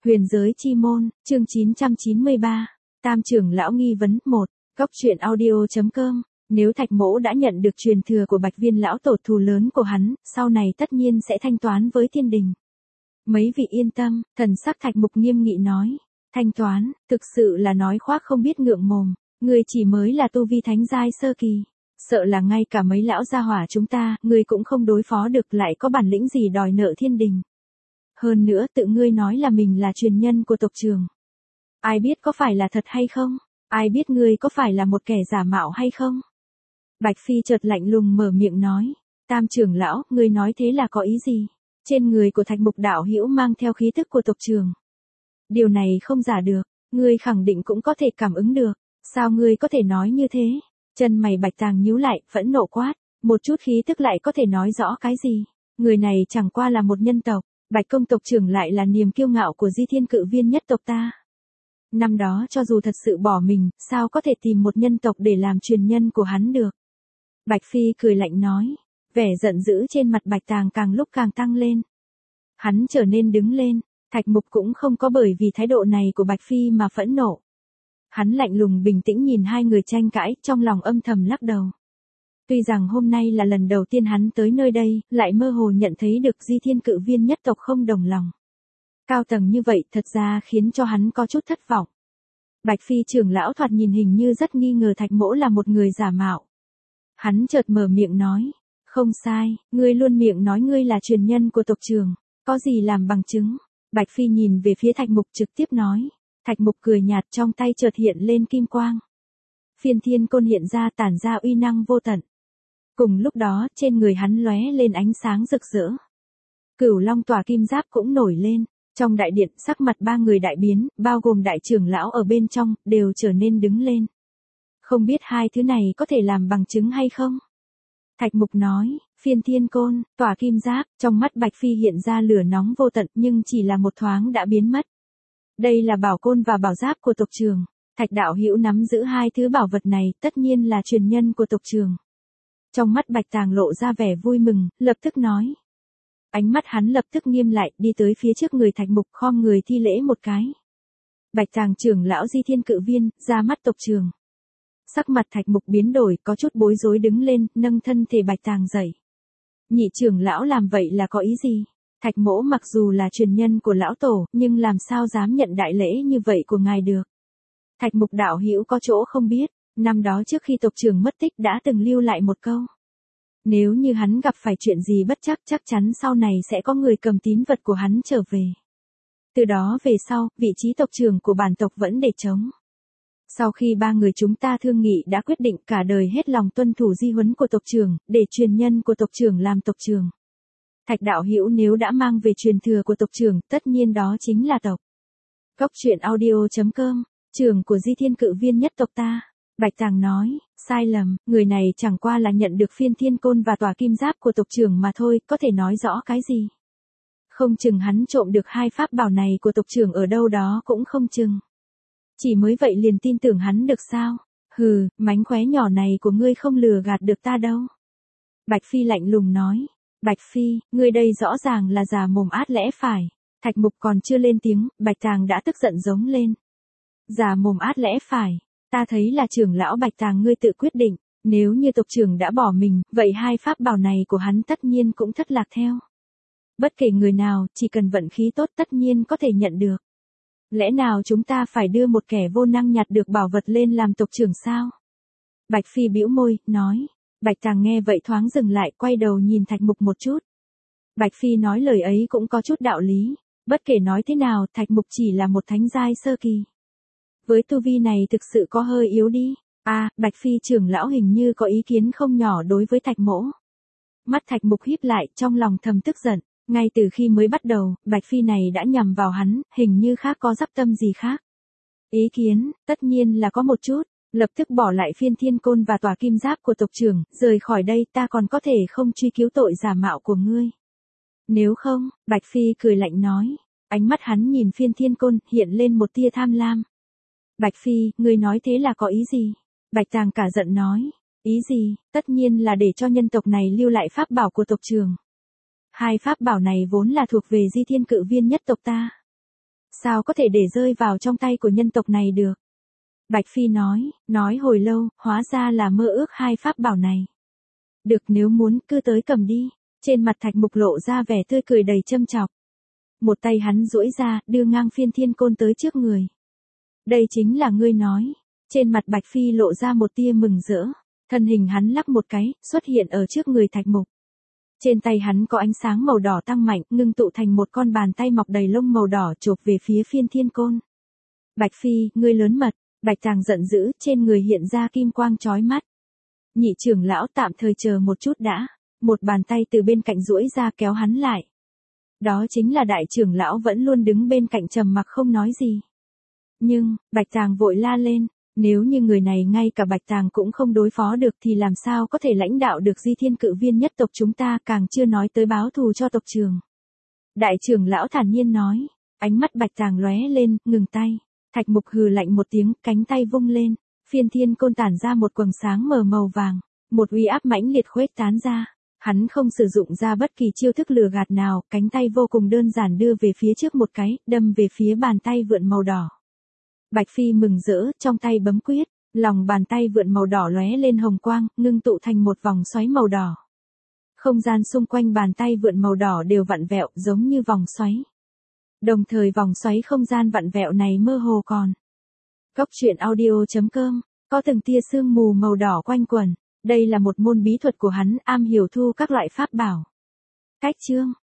Huyền giới chi môn, chương 993. Tam trưởng lão nghi vấn 1. Góc truyện audio.com. Nếu Thạch Mỗ đã nhận được truyền thừa của Bạch Viên lão tổ, thù lớn của hắn, sau này tất nhiên sẽ thanh toán với thiên đình. Mấy vị yên tâm, thần sắc Thạch Mục nghiêm nghị nói. Thanh toán, thực sự là nói khoác không biết ngượng mồm. Người chỉ mới là tu vi thánh giai sơ kỳ. Sợ là ngay cả mấy lão gia hỏa chúng ta, người cũng không đối phó được, lại có bản lĩnh gì đòi nợ thiên đình. Hơn nữa tự ngươi nói là mình là truyền nhân của tộc trưởng. Ai biết có phải là thật hay không? Ai biết ngươi có phải là một kẻ giả mạo hay không? Bạch Phi chợt lạnh lùng mở miệng nói. Tam trưởng lão, ngươi nói thế là có ý gì? Trên người của Thạch Mục đạo hữu mang theo khí tức của tộc trưởng. Điều này không giả được, ngươi khẳng định cũng có thể cảm ứng được. Sao ngươi có thể nói như thế? Chân mày Bạch Tàng nhíu lại, phẫn nộ quát. Một chút khí tức lại có thể nói rõ cái gì? Người này chẳng qua là một nhân tộc. Bạch công tộc trưởng lại là niềm kiêu ngạo của Di Thiên Cự Viên nhất tộc ta. Năm đó cho dù thật sự bỏ mình, sao có thể tìm một nhân tộc để làm truyền nhân của hắn được? Bạch Phi cười lạnh nói, vẻ giận dữ trên mặt Bạch Tàng càng lúc càng tăng lên. Hắn trở nên đứng lên, Thạch Mục cũng không có bởi vì thái độ này của Bạch Phi mà phẫn nộ. Hắn lạnh lùng bình tĩnh nhìn hai người tranh cãi, trong lòng âm thầm lắc đầu. Tuy rằng hôm nay là lần đầu tiên hắn tới nơi đây, lại mơ hồ nhận thấy được Di Thiên Cự Viên nhất tộc không đồng lòng. Cao tầng như vậy thật ra khiến cho hắn có chút thất vọng. Bạch Phi trưởng lão thoạt nhìn hình như rất nghi ngờ Thạch Mỗ là một người giả mạo. Hắn chợt mở miệng nói, không sai, ngươi luôn miệng nói ngươi là truyền nhân của tộc trưởng, có gì làm bằng chứng? Bạch Phi nhìn về phía Thạch Mục trực tiếp nói. Thạch Mục cười nhạt, trong tay chợt hiện lên kim quang. Phiên thiên côn hiện ra, tản ra uy năng vô tận. Cùng lúc đó, trên người hắn lóe lên ánh sáng rực rỡ. Cửu Long tỏa kim giáp cũng nổi lên. Trong đại điện, sắc mặt ba người đại biến, bao gồm đại trưởng lão ở bên trong, đều trở nên đứng lên. Không biết hai thứ này có thể làm bằng chứng hay không? Thạch Mục nói, phiên thiên côn, tỏa kim giáp, trong mắt Bạch Phi hiện ra lửa nóng vô tận nhưng chỉ là một thoáng đã biến mất. Đây là bảo côn và bảo giáp của tộc trưởng. Thạch đạo hữu nắm giữ hai thứ bảo vật này, tất nhiên là truyền nhân của tộc trưởng. Trong mắt Bạch Tàng lộ ra vẻ vui mừng, lập tức nói. Ánh mắt hắn lập tức nghiêm lại, đi tới phía trước người Thạch Mục, khom người thi lễ một cái. Bạch Tàng trưởng lão Di Thiên Cự Viên, ra mắt tộc trưởng. Sắc mặt Thạch Mục biến đổi, có chút bối rối đứng lên, nâng thân thể Bạch Tàng dậy. Nhị trưởng lão làm vậy là có ý gì? Thạch Mỗ mặc dù là truyền nhân của lão tổ, nhưng làm sao dám nhận đại lễ như vậy của ngài được? Thạch Mục đạo hữu có chỗ không biết, năm đó trước khi tộc trưởng mất tích đã từng lưu lại một câu. Nếu như hắn gặp phải chuyện gì bất trắc, chắc chắn sau này sẽ có người cầm tín vật của hắn trở về. Từ đó về sau, vị trí tộc trưởng của bản tộc vẫn để trống. Sau khi ba người chúng ta thương nghị đã quyết định cả đời hết lòng tuân thủ di huấn của tộc trưởng, để truyền nhân của tộc trưởng làm tộc trưởng. Thạch đạo hữu nếu đã mang về truyền thừa của tộc trưởng, tất nhiên đó chính là tộc. Góc truyện audio.com, trưởng của Di Thiên Cự Viên nhất tộc ta. Bạch Tàng nói, sai lầm, người này chẳng qua là nhận được phiên thiên côn và tỏa kim giáp của tộc trưởng mà thôi, có thể nói rõ cái gì. Không chừng hắn trộm được hai pháp bảo này của tộc trưởng ở đâu đó cũng không chừng. Chỉ mới vậy liền tin tưởng hắn được sao? Hừ, mánh khóe nhỏ này của ngươi không lừa gạt được ta đâu. Bạch Phi lạnh lùng nói. Bạch Phi, ngươi đây rõ ràng là già mồm át lẽ phải. Thạch Mục còn chưa lên tiếng, Bạch Tàng đã tức giận giống lên. Già mồm át lẽ phải, ta thấy là trưởng lão Bạch Tàng ngươi tự quyết định, nếu như tộc trưởng đã bỏ mình, vậy hai pháp bảo này của hắn tất nhiên cũng thất lạc theo. Bất kể người nào, chỉ cần vận khí tốt tất nhiên có thể nhận được. Lẽ nào chúng ta phải đưa một kẻ vô năng nhặt được bảo vật lên làm tộc trưởng sao? Bạch Phi bĩu môi, nói. Bạch Tàng nghe vậy thoáng dừng lại, quay đầu nhìn Thạch Mục một chút. Bạch Phi nói lời ấy cũng có chút đạo lý. Bất kể nói thế nào, Thạch Mục chỉ là một thánh giai sơ kỳ. Với tu vi này thực sự có hơi yếu đi. Bạch Phi trưởng lão hình như có ý kiến không nhỏ đối với Thạch Mỗ. Mắt Thạch Mục híp lại, trong lòng thầm tức giận. Ngay từ khi mới bắt đầu, Bạch Phi này đã nhằm vào hắn, hình như khác có dắp tâm gì khác. Ý kiến, tất nhiên là có một chút. Lập tức bỏ lại phiên thiên côn và tỏa kim giáp của tộc trưởng, rời khỏi đây, ta còn có thể không truy cứu tội giả mạo của ngươi. Nếu không, Bạch Phi cười lạnh nói. Ánh mắt hắn nhìn phiên thiên côn, hiện lên một tia tham lam. Bạch Phi, ngươi nói thế là có ý gì? Bạch Tàng cả giận nói. Ý gì? Tất nhiên là để cho nhân tộc này lưu lại pháp bảo của tộc trưởng. Hai pháp bảo này vốn là thuộc về Di Thiên Cự Viên nhất tộc ta. Sao có thể để rơi vào trong tay của nhân tộc này được? Bạch Phi nói hồi lâu, hóa ra là mơ ước hai pháp bảo này. Được, nếu muốn, cứ tới cầm đi. Trên mặt Thạch Mục lộ ra vẻ tươi cười đầy châm chọc. Một tay hắn duỗi ra, đưa ngang phiên thiên côn tới trước người. Đây chính là ngươi nói. Trên mặt Bạch Phi lộ ra một tia mừng rỡ. Thân hình hắn lắc một cái, xuất hiện ở trước người Thạch Mục. Trên tay hắn có ánh sáng màu đỏ tăng mạnh, ngưng tụ thành một con bàn tay mọc đầy lông màu đỏ chộp về phía phiên thiên côn. Bạch Phi, ngươi lớn mật. Bạch Tàng giận dữ, trên người hiện ra kim quang chói mắt. Nhị trưởng lão tạm thời chờ một chút đã. Một bàn tay từ bên cạnh duỗi ra kéo hắn lại. Đó chính là đại trưởng lão vẫn luôn đứng bên cạnh trầm mặc không nói gì. Nhưng, Bạch Tàng vội la lên, nếu như người này ngay cả Bạch Tàng cũng không đối phó được thì làm sao có thể lãnh đạo được Di Thiên Cự Viên nhất tộc chúng ta, càng chưa nói tới báo thù cho tộc trưởng. Đại trưởng lão thản nhiên nói, ánh mắt Bạch Tàng lóe lên, ngừng tay. Thạch Mục hừ lạnh một tiếng, cánh tay vung lên, phiên thiên côn tản ra một quầng sáng màu vàng, một uy áp mãnh liệt khuếch tán ra. Hắn không sử dụng ra bất kỳ chiêu thức lừa gạt nào, cánh tay vô cùng đơn giản đưa về phía trước một cái, đâm về phía bàn tay vượn màu đỏ. Bạch Phi mừng rỡ, trong tay bấm quyết, lòng bàn tay vượn màu đỏ lóe lên hồng quang, ngưng tụ thành một vòng xoáy màu đỏ. Không gian xung quanh bàn tay vượn màu đỏ đều vặn vẹo giống như vòng xoáy. Đồng thời vòng xoáy không gian vặn vẹo này mơ hồ còn. Goctruyện.audio.com, có từng tia sương mù màu đỏ quanh quẩn. Đây là một môn bí thuật của hắn, am hiểu thu các loại pháp bảo. Cách chương